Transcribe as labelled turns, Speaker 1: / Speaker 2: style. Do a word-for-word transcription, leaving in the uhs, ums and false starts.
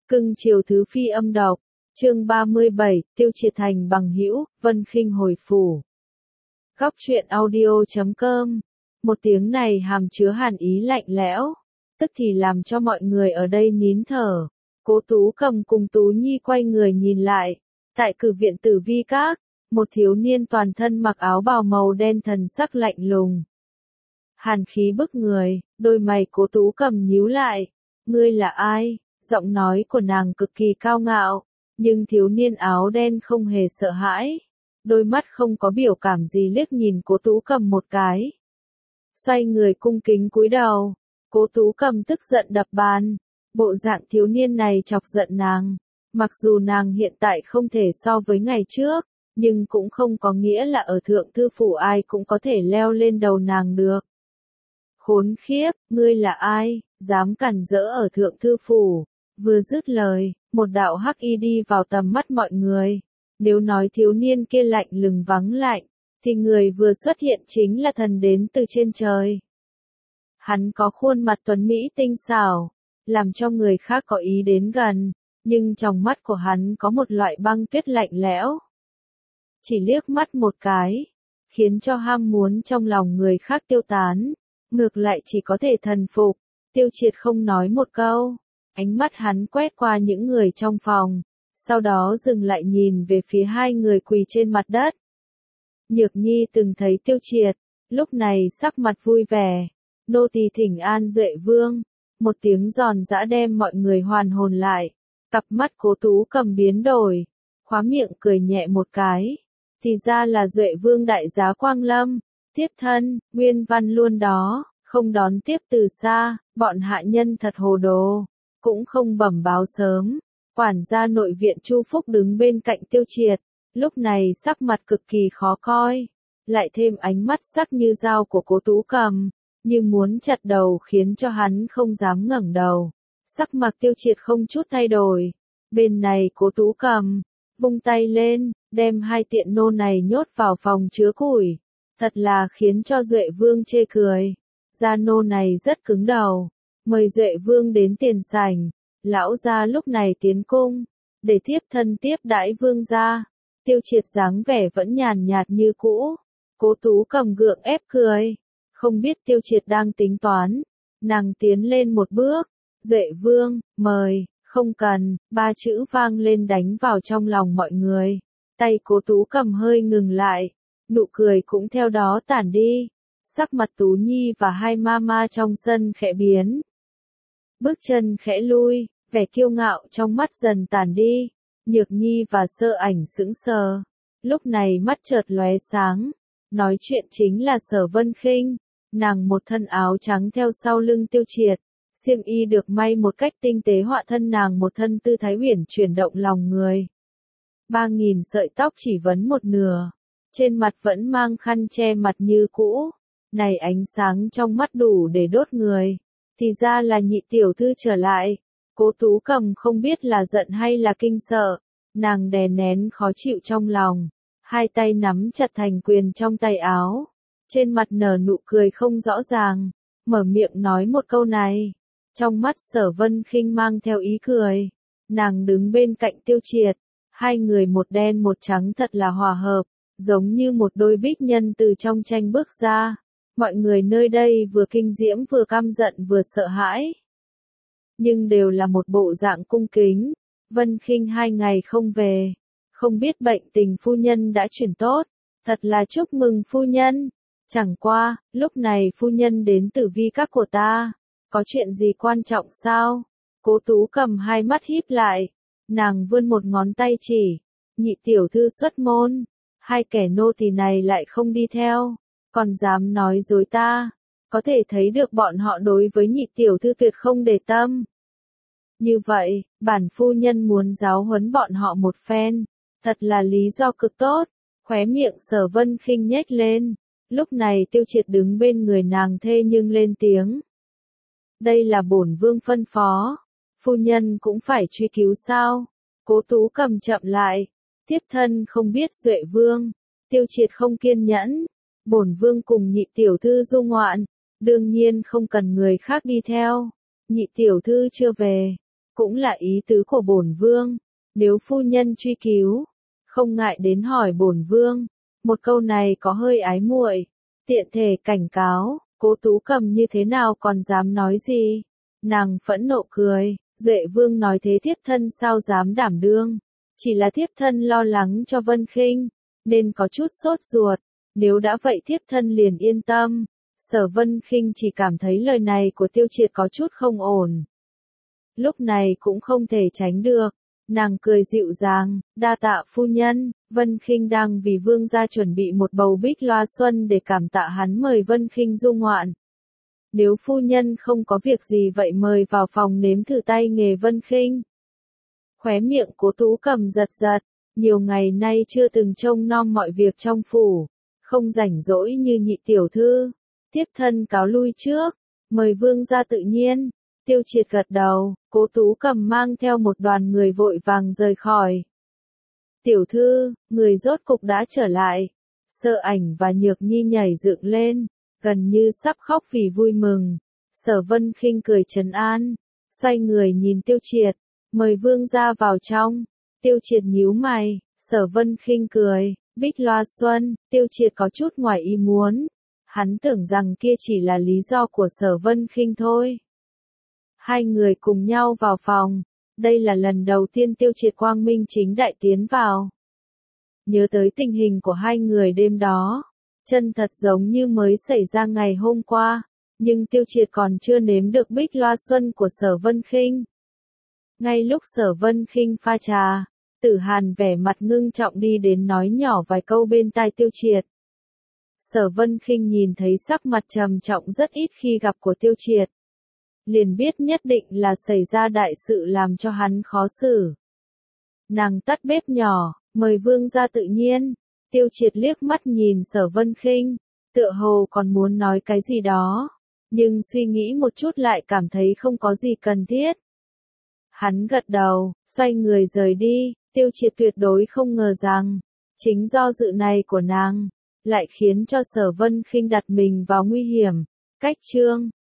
Speaker 1: Cưng chiều thứ phi âm độc, chương ba mươi bảy, Tiêu Triệt thành bằng hữu, Vân Khinh hồi phủ. Góc truyện audio chấm com. Một tiếng này hàm chứa hàn ý lạnh lẽo, tức thì làm cho mọi người ở đây nín thở. Cố Tú Cầm cùng Tú Nhi quay người nhìn lại, tại cử viện Tử Vi Các, một thiếu niên toàn thân mặc áo bào màu đen thần sắc lạnh lùng. Hàn khí bức người, đôi mày Cố Tú Cầm nhíu lại, ngươi là ai? Giọng nói của nàng cực kỳ cao ngạo, nhưng thiếu niên áo đen không hề sợ hãi, đôi mắt không có biểu cảm gì liếc nhìn Cố Tú Cầm một cái. Xoay người cung kính cúi đầu, Cố Tú Cầm tức giận đập bàn, bộ dạng thiếu niên này chọc giận nàng, mặc dù nàng hiện tại không thể so với ngày trước, nhưng cũng không có nghĩa là ở thượng thư phủ ai cũng có thể leo lên đầu nàng được. Khốn khiếp, ngươi là ai, dám cản rỡ ở thượng thư phủ? Vừa dứt lời, một đạo hắc y đi vào tầm mắt mọi người. Nếu nói thiếu niên kia lạnh lùng vắng lạnh, thì người vừa xuất hiện chính là thần đến từ trên trời. Hắn có khuôn mặt tuấn mỹ tinh xảo, làm cho người khác có ý đến gần, nhưng trong mắt của hắn có một loại băng tuyết lạnh lẽo. Chỉ liếc mắt một cái, khiến cho ham muốn trong lòng người khác tiêu tán, ngược lại chỉ có thể thần phục. Tiêu Triệt không nói một câu. Ánh mắt hắn quét qua những người trong phòng, sau đó dừng lại nhìn về phía hai người quỳ trên mặt đất. Nhược Nhi từng thấy Tiêu Triệt, lúc này sắc mặt vui vẻ, nô tỳ thỉnh an Duệ Vương, một tiếng giòn giã đem mọi người hoàn hồn lại, cặp mắt Cố Tú Cầm biến đổi, khóa miệng cười nhẹ một cái, thì ra là Duệ Vương đại giá Quang Lâm, tiếp thân, nguyên văn luôn đó, không đón tiếp từ xa, bọn hạ nhân thật hồ đồ. Cũng không bẩm báo sớm. Quản gia nội viện Chu Phúc đứng bên cạnh Tiêu Triệt, lúc này sắc mặt cực kỳ khó coi, lại thêm ánh mắt sắc như dao của Cố Tú Cầm, như muốn chặt đầu khiến cho hắn không dám ngẩng đầu. Sắc mặt Tiêu Triệt không chút thay đổi. Bên này Cố Tú Cầm vung tay lên, đem hai tiện nô này nhốt vào phòng chứa củi, thật là khiến cho Duệ Vương chê cười. Gia nô này rất cứng đầu. Mời Duệ Vương đến tiền sảnh, lão gia lúc này tiến cung, để tiếp thân tiếp đãi vương gia. Tiêu Triệt dáng vẻ vẫn nhàn nhạt như cũ, Cố Tú Cầm gượng ép cười, không biết Tiêu Triệt đang tính toán, nàng tiến lên một bước, Duệ Vương, mời, không cần, ba chữ vang lên đánh vào trong lòng mọi người, tay Cố Tú Cầm hơi ngừng lại, nụ cười cũng theo đó tản đi, sắc mặt Tú Nhi và hai mama trong sân khẽ biến. Bước chân khẽ lui, vẻ kiêu ngạo trong mắt dần tàn đi, Nhược Nhi và Sơ Ảnh sững sờ, lúc này mắt chợt lóe sáng, nói chuyện chính là Sở Vân Khinh, nàng một thân áo trắng theo sau lưng Tiêu Triệt, xiêm y được may một cách tinh tế họa thân nàng một thân tư thái uyển chuyển động lòng người. Ba nghìn sợi tóc chỉ vấn một nửa, trên mặt vẫn mang khăn che mặt như cũ, này ánh sáng trong mắt đủ để đốt người. Thì ra là nhị tiểu thư trở lại. Cố Tú Cầm không biết là giận hay là kinh sợ, nàng đè nén khó chịu trong lòng, hai tay nắm chặt thành quyền trong tay áo, trên mặt nở nụ cười không rõ ràng, mở miệng nói một câu này, trong mắt Sở Vân Khinh mang theo ý cười, nàng đứng bên cạnh Tiêu Triệt, hai người một đen một trắng thật là hòa hợp, giống như một đôi bích nhân từ trong tranh bước ra. Mọi người nơi đây vừa kinh diễm vừa căm giận vừa sợ hãi. Nhưng đều là một bộ dạng cung kính. Vân Khinh hai ngày không về. Không biết bệnh tình phu nhân đã chuyển tốt. Thật là chúc mừng phu nhân. Chẳng qua, lúc này phu nhân đến Tử Vi Các của ta. Có chuyện gì quan trọng sao? Cố Tú Cầm hai mắt híp lại. Nàng vươn một ngón tay chỉ. Nhị tiểu thư xuất môn. Hai kẻ nô tỳ này lại không đi theo. Còn dám nói dối ta, có thể thấy được bọn họ đối với nhị tiểu thư tuyệt không để tâm. Như vậy, bản phu nhân muốn giáo huấn bọn họ một phen, thật là lý do cực tốt, khóe miệng Sở Vân Khinh nhếch lên, lúc này Tiêu Triệt đứng bên người nàng thê nhưng lên tiếng. Đây là bổn vương phân phó, phu nhân cũng phải truy cứu sao? Cố Tú Cầm chậm lại, tiếp thân không biết Duệ Vương, Tiêu Triệt không kiên nhẫn. Bổn vương cùng nhị tiểu thư du ngoạn, đương nhiên không cần người khác đi theo. Nhị tiểu thư chưa về. cũng là ý tứ của bổn vương, nếu phu nhân truy cứu, không ngại đến hỏi bổn vương. Một câu này có hơi ái muội, tiện thể cảnh cáo, Cố Tú Cầm như thế nào còn dám nói gì. Nàng phẫn nộ cười, Duệ vương nói thế thiếp thân sao dám đảm đương, chỉ là thiếp thân lo lắng cho Vân Khinh, nên có chút sốt ruột, nếu đã vậy thiếp thân liền yên tâm. Sở Vân Khinh chỉ cảm thấy lời này của Tiêu Triệt có chút không ổn. Lúc này cũng không thể tránh được, nàng cười dịu dàng, đa tạ phu nhân. Vân Khinh đang vì vương gia chuẩn bị một bầu bích loa xuân để cảm tạ hắn mời Vân Khinh du ngoạn. Nếu phu nhân không có việc gì vậy mời vào phòng nếm thử tay nghề Vân Khinh. Khóe miệng Cố Tú Cầm giật giật, nhiều ngày nay chưa từng trông nom mọi việc trong phủ, không rảnh rỗi như nhị tiểu thư. Tiếp thân cáo lui trước, mời vương gia tự nhiên. Tiêu Triệt gật đầu, Cố Tú Cầm mang theo một đoàn người vội vàng rời khỏi. Tiểu thư, người rốt cục đã trở lại. Sợ Ảnh và Nhược Nhi nhảy dựng lên, gần như sắp khóc vì vui mừng. Sở Vân Khinh cười trấn an, xoay người nhìn Tiêu Triệt, mời vương gia vào trong. Tiêu Triệt nhíu mày, Sở Vân Khinh cười, bích loa xuân. Tiêu Triệt có chút ngoài ý muốn, hắn tưởng rằng kia chỉ là lý do của Sở Vân Khinh thôi. Hai người cùng nhau vào phòng, đây là lần đầu tiên Tiêu Triệt quang minh chính đại tiến vào. Nhớ tới tình hình của hai người đêm đó, chân thật giống như mới xảy ra ngày hôm qua, nhưng Tiêu Triệt còn chưa nếm được bích loa xuân của Sở Vân Khinh. Ngay lúc Sở Vân Khinh pha trà, Tử Hàn vẻ mặt ngưng trọng đi đến nói nhỏ vài câu bên tai Tiêu Triệt. Sở Vân Khinh nhìn thấy sắc mặt trầm trọng rất ít khi gặp của Tiêu Triệt, liền biết nhất định là xảy ra đại sự làm cho hắn khó xử. Nàng tắt bếp nhỏ, mời vương gia tự nhiên. Tiêu Triệt liếc mắt nhìn Sở Vân Khinh, tựa hồ còn muốn nói cái gì đó, nhưng suy nghĩ một chút lại cảm thấy không có gì cần thiết. Hắn gật đầu, xoay người rời đi. Tiêu Triệt tuyệt đối không ngờ rằng, chính do dự này của nàng, lại khiến cho Sở Vân Khinh đặt mình vào nguy hiểm. Cách chương